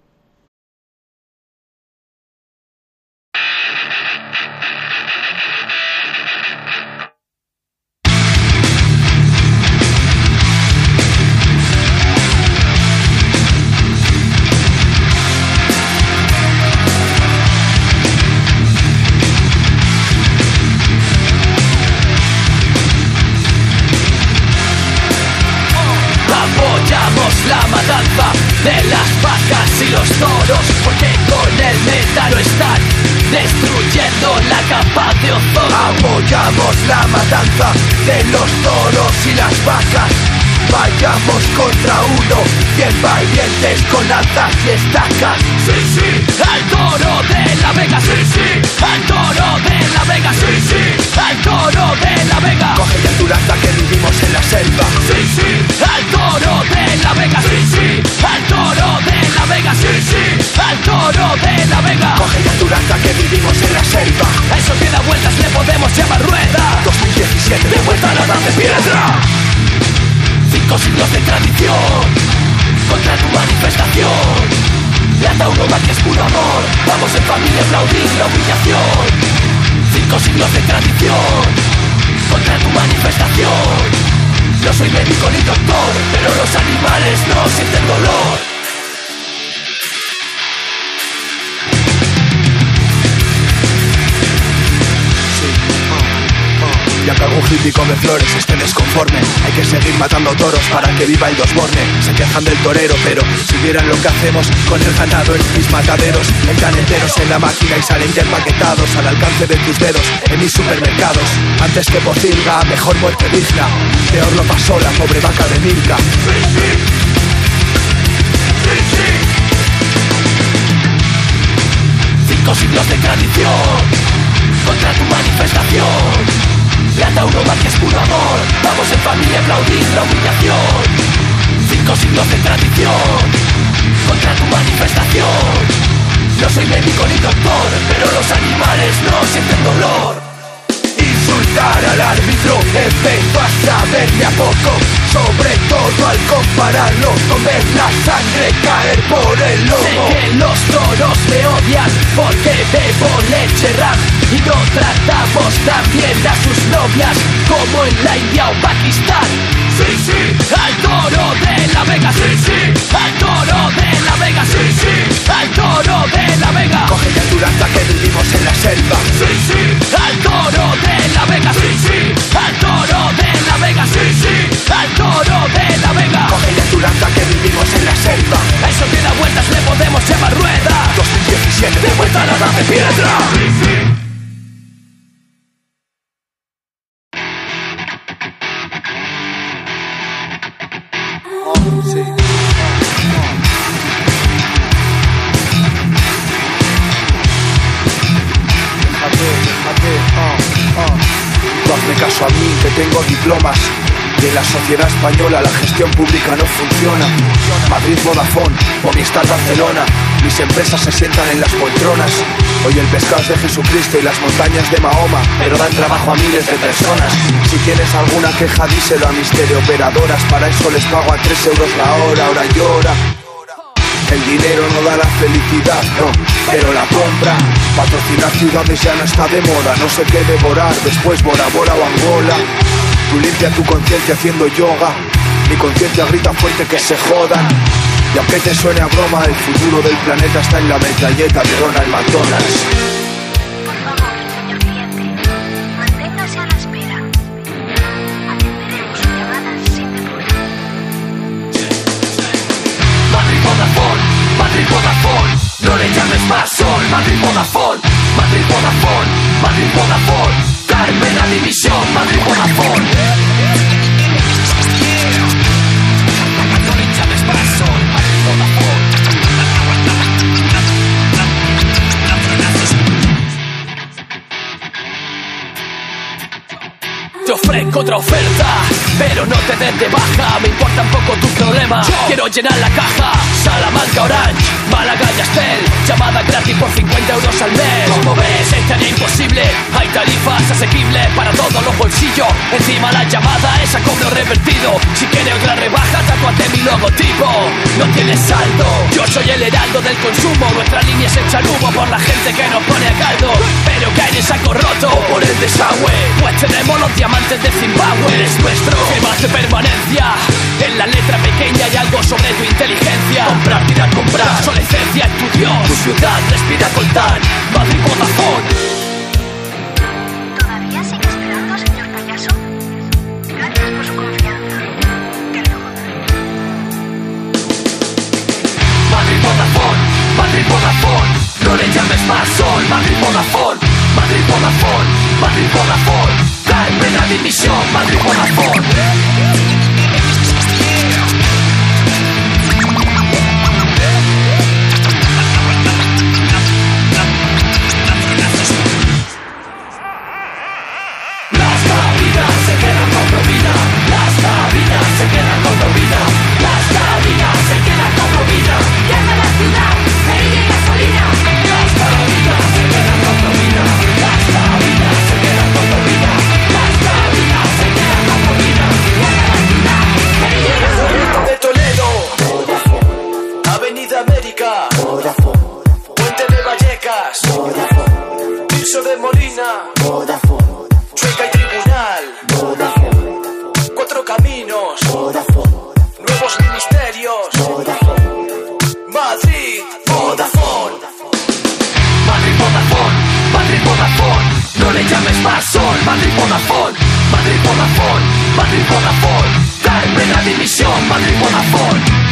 Apoyamos la matanza de las vacas y los toros, porque con el metano están destruyendo la capa de ozono. Apoyamos la matanza de los toros y las vacas. Vayamos contra uno, bien valientes con lanzas y estacas. Sí, sí, al toro de la Vega. Sí, sí, al toro de la Vega. Sí, sí, al toro de la Vega. Coge ya tu lanza que vivimos en la selva. Sí, sí, al toro de la Vega. Sí, sí, al toro de la Vega. Sí, sí, al toro de la Vega. Coge ya tu lanza que vivimos en la selva. A eso que da vueltas le podemos llamar rueda. 2017, de vuelta a la edad de piedra. 5 siglos de tradición contra tu manifestación. Lata uno más que es puro amor. Vamos en familia a aplaudir la humillación. 5 siglos de tradición contra tu manifestación. No soy médico ni doctor, pero los animales no sienten dolor. Ya que algún hippie come flores esté desconforme, hay que seguir matando toros para que viva el Osborne. Se quejan del torero, pero si vieran lo que hacemos con el ganado en mis mataderos, entran enteros en la máquina y salen ya empaquetados al alcance de tus dedos en mis supermercados. Antes que pocilga, mejor muerte digna. Peor lo pasó la pobre vaca de Milka. Sí, sí. Sí, sí. 5 siglos de tradición contra tu manifestación. La tauromaquia es puro amor. Vamos en familia a aplaudir la humillación. 5 siglos de tradición contra tu manifestación. No soy médico ni doctor, pero los animales no sienten dolor. Insultar al árbitro empezó a saber de a poco, sobre todo al compararlo con ver la sangre caer por el lomo. Sé que los toros me odian porque bebo leche ram y no tratamos tan bien a sus novias como en la India o Pakistán. Sí, sí, al toro de la Vega, sí, sí, al toro de la Vega, sí, sí, al toro de la Vega. Coge ya tu lanza que vivimos en la selva. Sí, sí, al toro de la Vega, sí, sí, al toro de la Vega, sí, sí, al toro de la Vega. Coge ya tu lanza que vivimos en la selva. A eso que da vueltas le podemos llamar rueda. 2017 de vuelta a la edad de piedra. Sí, sí. Hazme caso a mí, que tengo diplomas. Y en la sociedad española la gestión pública no funciona. Madrid, Vodafone, Movistar, Barcelona. Mis empresas se sientan en las poltronas. Hoy el pescado es de Jesucristo y las montañas de Mahoma, pero dan trabajo a miles de personas. Si tienes alguna queja díselo a mis teleoperadoras. Para eso les pago a 3 euros la hora, ahora llora. El dinero no da la felicidad, no, pero la compra. Patrocinar ciudades ya no está de moda. No sé qué devorar, después Bora Bora o Angola. Tú limpia tu conciencia haciendo yoga. Mi conciencia grita fuerte que se jodan. Y aunque te suene a broma, el futuro del planeta está en la metralleta de Ronald McDonald's. Por favor, señor cliente, manténgase a la espera. Atenderemos su llamada sin demora. Madrid, Vodafone, Madrid, Vodafone. No le llames más sol. Madrid, Vodafone, Madrid, Vodafone, Madrid, Vodafone. Carmen a división, Madrid, Vodafone. No le llames más sol. Madrid, Vodafone. Te ofrezco otra oferta, pero no te des de baja. Me importa un poco tu problema. Quiero llenar la caja. Salamanca, Orange, Málaga y Astel. Llamada gratis por 50 euros al mes. Como ves, estaría imposible. Hay tarifas asequibles para todos los bolsillos. Encima la llamada es a cobro revertido. Si quieres otra rebaja, tatuate mi logotipo. No tienes saldo. Yo soy el heraldo del consumo. Nuestra línea es echar humo por la gente que nos pone a caldo. Pero cae en el saco roto o por el desagüe. Pues tenemos los diamantes de Zimbabue. Es nuestro. Firmas de permanencia. En la letra pequeña hay algo sobre tu inteligencia. Comprar, tirar, comprar. La obsolescencia es tu Dios. Tu ciudad respira coltán. Madrid, Vodafone. ¿Todavía sigue esperando, señor payaso? Gracias por su confianza. Que le jodan. Madrid, Vodafone, Madrid, Vodafone. No le llames más sol. Madrid, Vodafone, Madrid, Vodafone, Madrid, Vodafone. Carmen a dimisión, Madrid, Vodafone. Puente de Vallecas, Piso de Molina, Chueca y Tribunal, 4 caminos, nuevos ministerios, Madrid, Vodafone. Madrid, Vodafone, Madrid, Vodafone. No le llames más sol. Madrid, Vodafone, Madrid, Vodafone, Madrid, Vodafone. Carmen a división, Madrid, Vodafone.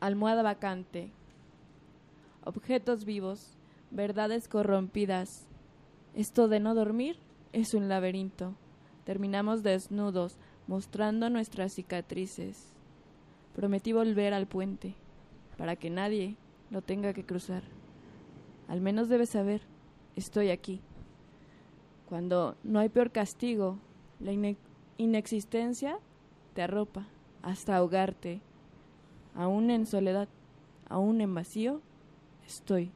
almohada vacante, objetos vivos, verdades corrompidas. Esto de no dormir es un laberinto. Terminamos desnudos, mostrando nuestras cicatrices. Prometí volver al puente, para que nadie lo tenga que cruzar. Al menos debes saber, estoy aquí. Cuando no hay peor castigo, la inexistencia te arropa hasta ahogarte. Aún en soledad, aún en vacío, estoy.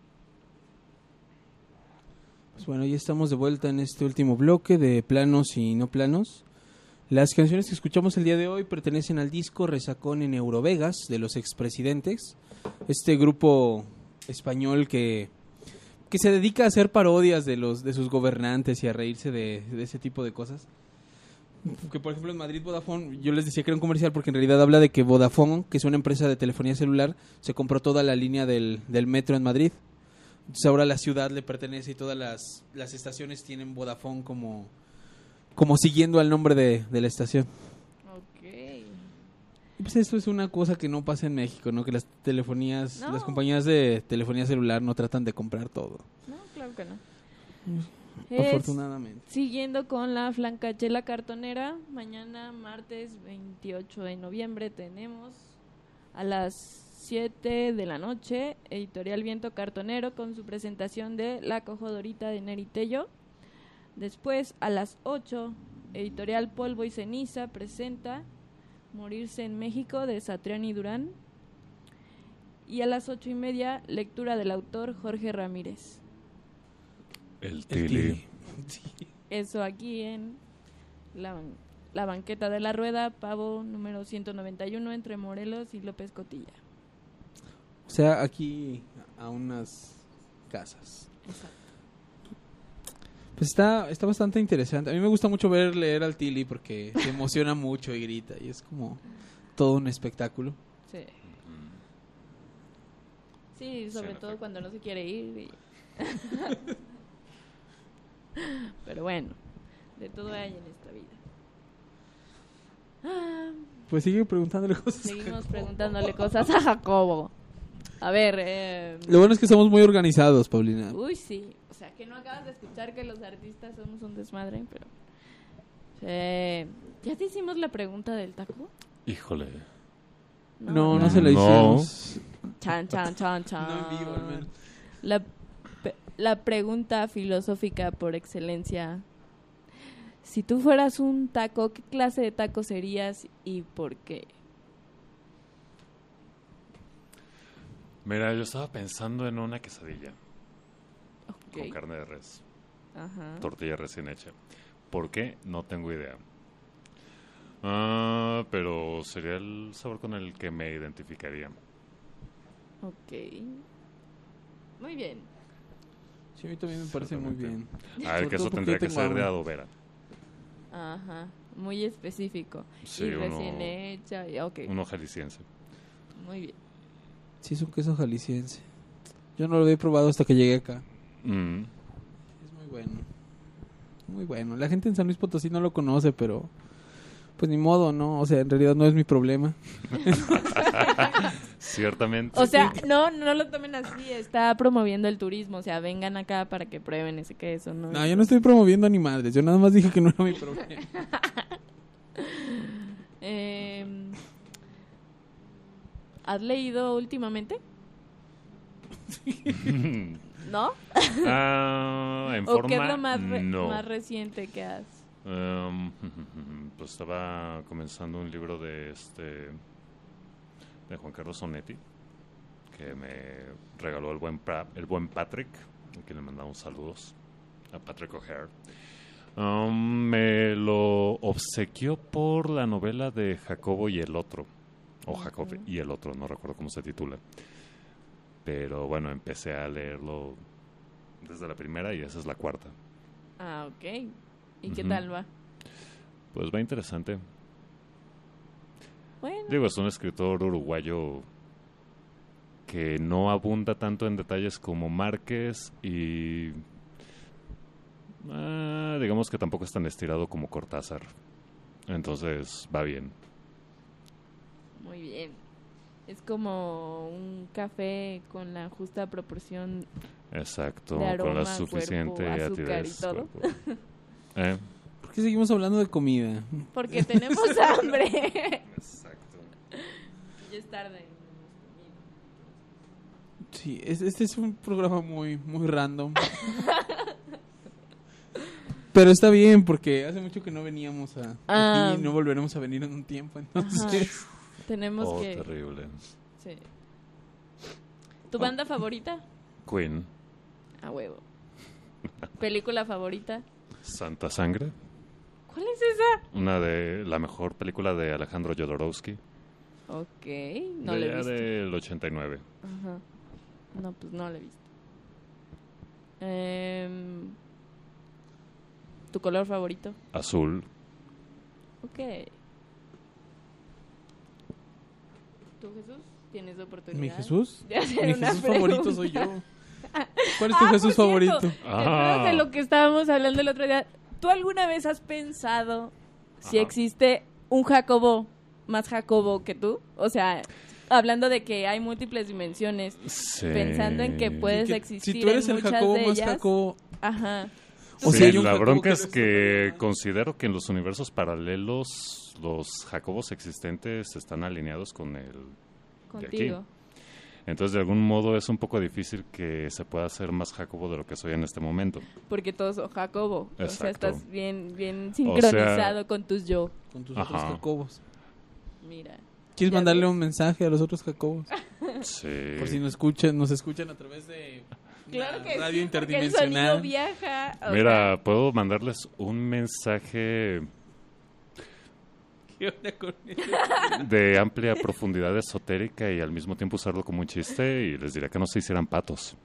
Pues bueno, ya estamos de vuelta en este último bloque de planos y no planos. Las canciones que escuchamos el día de hoy pertenecen al disco Resacón en Eurovegas de los Expresidentes, este grupo español que se dedica a hacer parodias de sus gobernantes y a reírse de ese tipo de cosas. Que por ejemplo en Madrid Vodafone, yo les decía que era un comercial porque en realidad habla de que Vodafone, que es una empresa de telefonía celular, se compró toda la línea del metro en Madrid. Entonces ahora la ciudad le pertenece y todas las estaciones tienen Vodafone como siguiendo al nombre de la estación. Ok. Y pues esto es una cosa que no pasa en México, ¿no? Que las compañías de telefonía celular no tratan de comprar todo. No, claro que no. Afortunadamente. Siguiendo con la flancachela cartonera, mañana martes 28 de noviembre tenemos a las 7 de la noche Editorial Viento Cartonero con su presentación de La Cojodorita de Neri Tello. Después a las 8 Editorial Polvo y Ceniza presenta Morirse en México de Satriani Durán. Y a las 8:30 lectura del autor Jorge Ramírez. El Tili. Sí. Eso aquí en la banqueta de la Rueda, Pavo número 191 entre Morelos y López Cotilla. O sea, aquí a unas casas. Exacto. Pues está bastante interesante. A mí me gusta mucho leer al Tili porque se emociona mucho y grita y es como todo un espectáculo. Sí. Sí, sobre todo cuando no se quiere ir. Pero bueno, de todo hay en esta vida. Pues sigue preguntándole cosas. Seguimos preguntándole cosas a Jacobo. A ver, Lo bueno es que somos muy organizados, Paulina. uy, sí. O sea, que no acabas de escuchar que los artistas somos un desmadre, pero... ¿Ya te hicimos la pregunta del taco? Híjole. No ¿verdad? se la No. hicimos. Chan, chan, chan, chan. No en vivo, al menos. La pregunta filosófica por excelencia. Si tú fueras un taco, ¿qué clase de taco serías y por qué? Mira, yo estaba pensando en una quesadilla Ok. con carne de res, Ajá. tortilla recién hecha. ¿Por qué? No tengo idea. Pero sería el sabor con el que me identificaría. Ok. Muy bien. Sí, a mí también me parece muy bien. El Sobre queso todo porque tendría yo que tengo ser de hambre. adobera. Ajá. Muy específico. Sí, y uno- recién hecha. Ok. Uno jalisciense. Muy bien. Sí, es un queso jalisciense. Yo no lo había probado hasta que llegué acá. Mm. Es muy bueno. Muy bueno. La gente en San Luis Potosí no lo conoce, pero... Pues ni modo, ¿no? O sea, en realidad no es mi problema. Ciertamente. O sea, no lo tomen así. Está promoviendo el turismo. O sea, vengan acá para que prueben ese queso. No, yo no estoy promoviendo ni madres. Yo nada más dije que no era mi problema. ¿Has leído últimamente? ¿No? En ¿O qué es forma, lo no. más reciente que has? Pues estaba comenzando un libro de Juan Carlos Onetti, que me regaló el buen Patrick, a quien le mandamos saludos, a Patrick O'Hare. Me lo obsequió por la novela de Jacobo y el otro, o Jacob y el otro, no recuerdo cómo se titula. Pero bueno, empecé a leerlo desde la primera y esa es la cuarta. Ah, ok. ¿Y qué Ujú. tal va? Pues va interesante. Bueno. Digo, es un escritor uruguayo que no abunda tanto en detalles como Márquez y digamos que tampoco es tan estirado como Cortázar. Entonces va bien. Muy bien. Es como un café con la justa proporción Exacto, de aroma, con la suficiente cuerpo, azúcar acidez. y todo. Cuerpo. ¿Por qué seguimos hablando de comida? Porque tenemos hambre. Exacto. Ya es tarde. Sí, este es un programa muy random. Pero está bien, porque hace mucho que no veníamos aquí y no volveremos a venir en un tiempo, entonces... Ajá. Tenemos que... terrible. Sí. ¿Tu banda favorita? Queen. A huevo. ¿Película favorita? Santa Sangre. ¿Cuál es esa? La mejor película de Alejandro Jodorowsky. Ok, no la he visto. Del 89. Ajá. No, pues no la he visto. ¿Tu color favorito? Azul. Ok. ¿Tú, Jesús? ¿Tienes oportunidad? ¿Mi Jesús? De hacer Mi una Jesús favorito pregunta. soy yo. ¿Cuál es tu Jesús por cierto, favorito? ¿te acuerdas de lo que estábamos hablando el otro día? ¿Tú alguna vez has pensado si Ajá. existe un Jacobo más Jacobo que tú? O sea, hablando de que hay múltiples dimensiones, Sí. pensando en que puedes Que existir si tú eres en el muchas Jacobo de más ellas. Jacobo... Ajá. O Sí, sea, hay un la Jacobo bronca que es lo que está- considero que en los universos paralelos los Jacobos existentes están alineados con el de aquí. Contigo. Entonces, de algún modo es un poco difícil que se pueda ser más Jacobo de lo que soy en este momento. Porque todos son Jacobo. O sea, Exacto. estás bien sincronizado con tus yo. Con tus Ajá. otros Jacobos. Mira. ¿Quieres Ya mandarle ves. un mensaje a los otros Jacobos? Sí. Por si nos escuchan a través de Claro una que radio sí, porque el interdimensional. sonido viaja. o Mira, puedo mandarles un mensaje ¿Qué onda con eso? de amplia profundidad esotérica y al mismo tiempo usarlo como un chiste y les diré que no se hicieran patos.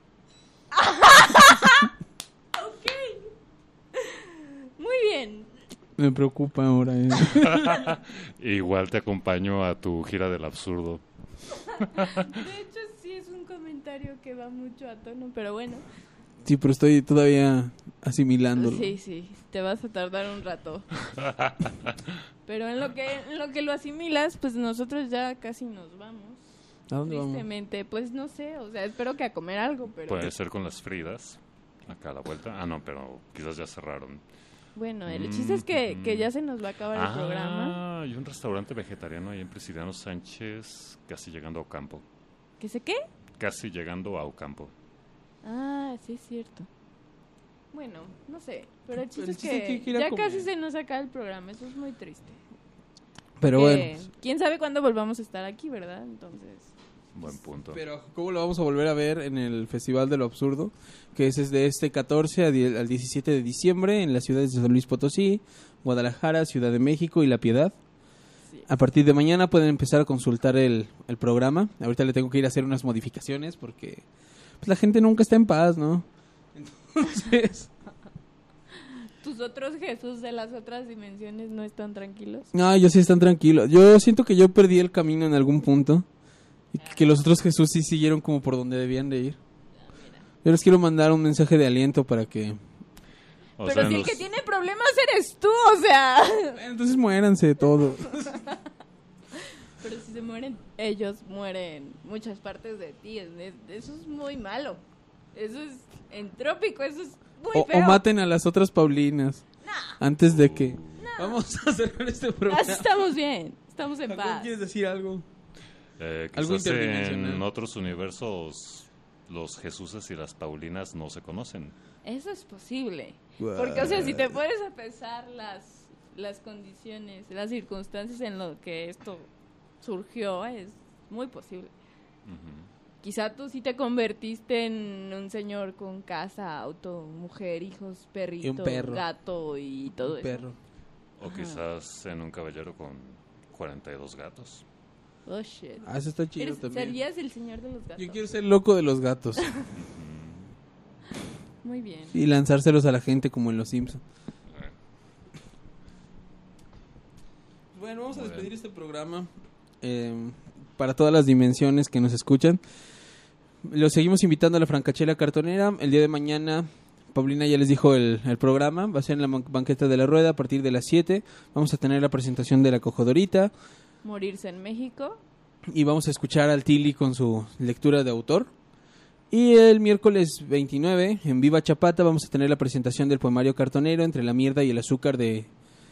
sea, ok. Muy bien. Me preocupa ahora. Igual te acompaño a tu gira del absurdo. De hecho, sí es un comentario que va mucho a tono, pero bueno. Sí, pero estoy todavía asimilándolo. Sí, te vas a tardar un rato. Pero en lo que lo asimilas, pues nosotros ya casi nos vamos. ¿A dónde vamos? Tristemente, pues no sé, o sea, espero que a comer algo, pero Puede ser con las Fridas. Acá a la vuelta. Ah, no, pero quizás ya cerraron. bueno, el chiste es que ya se nos va a acabar el programa. Hay un restaurante vegetariano ahí en Presidiano Sánchez, casi llegando a Ocampo. ¿Qué sé qué? Casi llegando a Ocampo. Ah, sí es cierto. Bueno, no sé, pero el chiste El es chiste es que hay que que ir a ya comer. casi se nos acaba el programa, eso es muy triste. Pero Que bueno. quién sabe cuándo volvamos a estar aquí, ¿verdad? Entonces, Buen punto. Pero ¿cómo lo vamos a volver a ver en el Festival de lo Absurdo? Que es desde este 14 al 17 de diciembre en las ciudades de San Luis Potosí, Guadalajara, Ciudad de México y La Piedad. sí. A partir de mañana pueden empezar a consultar el programa. Ahorita le tengo que ir a hacer unas modificaciones porque pues, la gente nunca está en paz, ¿no? Entonces... ¿Tus otros Jesús de las otras dimensiones no están tranquilos? No, ellos sí están tranquilos. Yo siento que yo perdí el camino en algún punto. Y que los otros Jesús sí siguieron como por donde debían de ir. Yo les quiero mandar un mensaje de aliento para que... O Pero sea, si el nos- que tiene problemas eres tú, o sea... Bueno, entonces muéranse todos. Pero si se mueren, ellos mueren muchas partes de ti. Eso es muy malo. Eso es entrópico, eso es muy O feo. maten a las otras Paulinas. Antes de que... Vamos a cerrar este programa. Así estamos bien, estamos en Jacob, paz. ¿quieres decir algo? Quizás Algo interdimensional. en otros universos los Jesuses y las Paulinas no se conocen. Eso es posible. Porque, o sea, si te puedes a pensar las condiciones, las circunstancias en lo que esto surgió, es muy posible. Quizá tú sí te convertiste en un señor con casa, auto, mujer, hijos, perrito, perro. gato y todo Un eso. perro. O quizás en un caballero con 42 gatos. Oh, shit. Ah, eso está chido también. ¿Serías el señor de los gatos? Yo quiero ser loco de los gatos. Muy bien. Y lanzárselos a la gente como en Los Simpsons. Bueno, vamos a Muy despedir bien. este programa. Para todas las dimensiones que nos escuchan. Los seguimos invitando a la Francachela Cartonera. El día de mañana, Paulina ya les dijo el programa. Va a ser en la banqueta de la Rueda a partir de las 7. Vamos a tener la presentación de la Cojodorita. Morirse en México. y vamos a escuchar al Tilly con su lectura de autor. Y el miércoles 29, en Viva Chapata, vamos a tener la presentación del poemario cartonero Entre la mierda y el azúcar de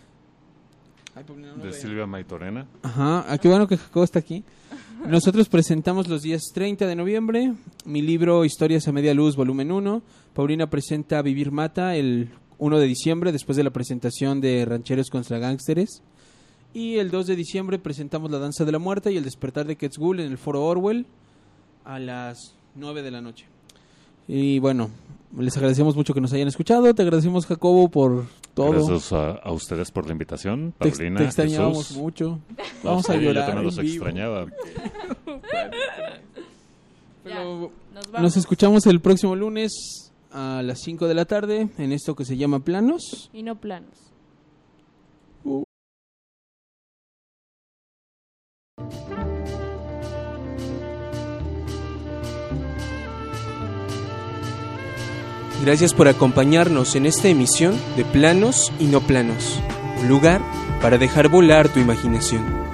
Silvia Maitorena. Ajá, qué bueno que Jacobo está aquí. Nosotros presentamos los días 30 de noviembre mi libro Historias a Media Luz, volumen 1. Paulina presenta Vivir Mata el 1 de diciembre, después de la presentación de Rancheros contra Gángsteres. Y el 2 de diciembre presentamos La Danza de la Muerte y El Despertar de Quetzgul en el Foro Orwell a las 9 de la noche. Y bueno, les agradecemos mucho que nos hayan escuchado. Te agradecemos, Jacobo, por todo. Gracias a ustedes por la invitación, Paulina. Te extrañábamos Jesús. mucho. Vamos a Sí, llorar. Yo también los en vivo. extrañaba. Pero nos vamos. nos escuchamos el próximo lunes a las 5 de la tarde en esto que se llama Planos. Y no planos. Gracias por acompañarnos en esta emisión de Planos y No Planos, un lugar para dejar volar tu imaginación.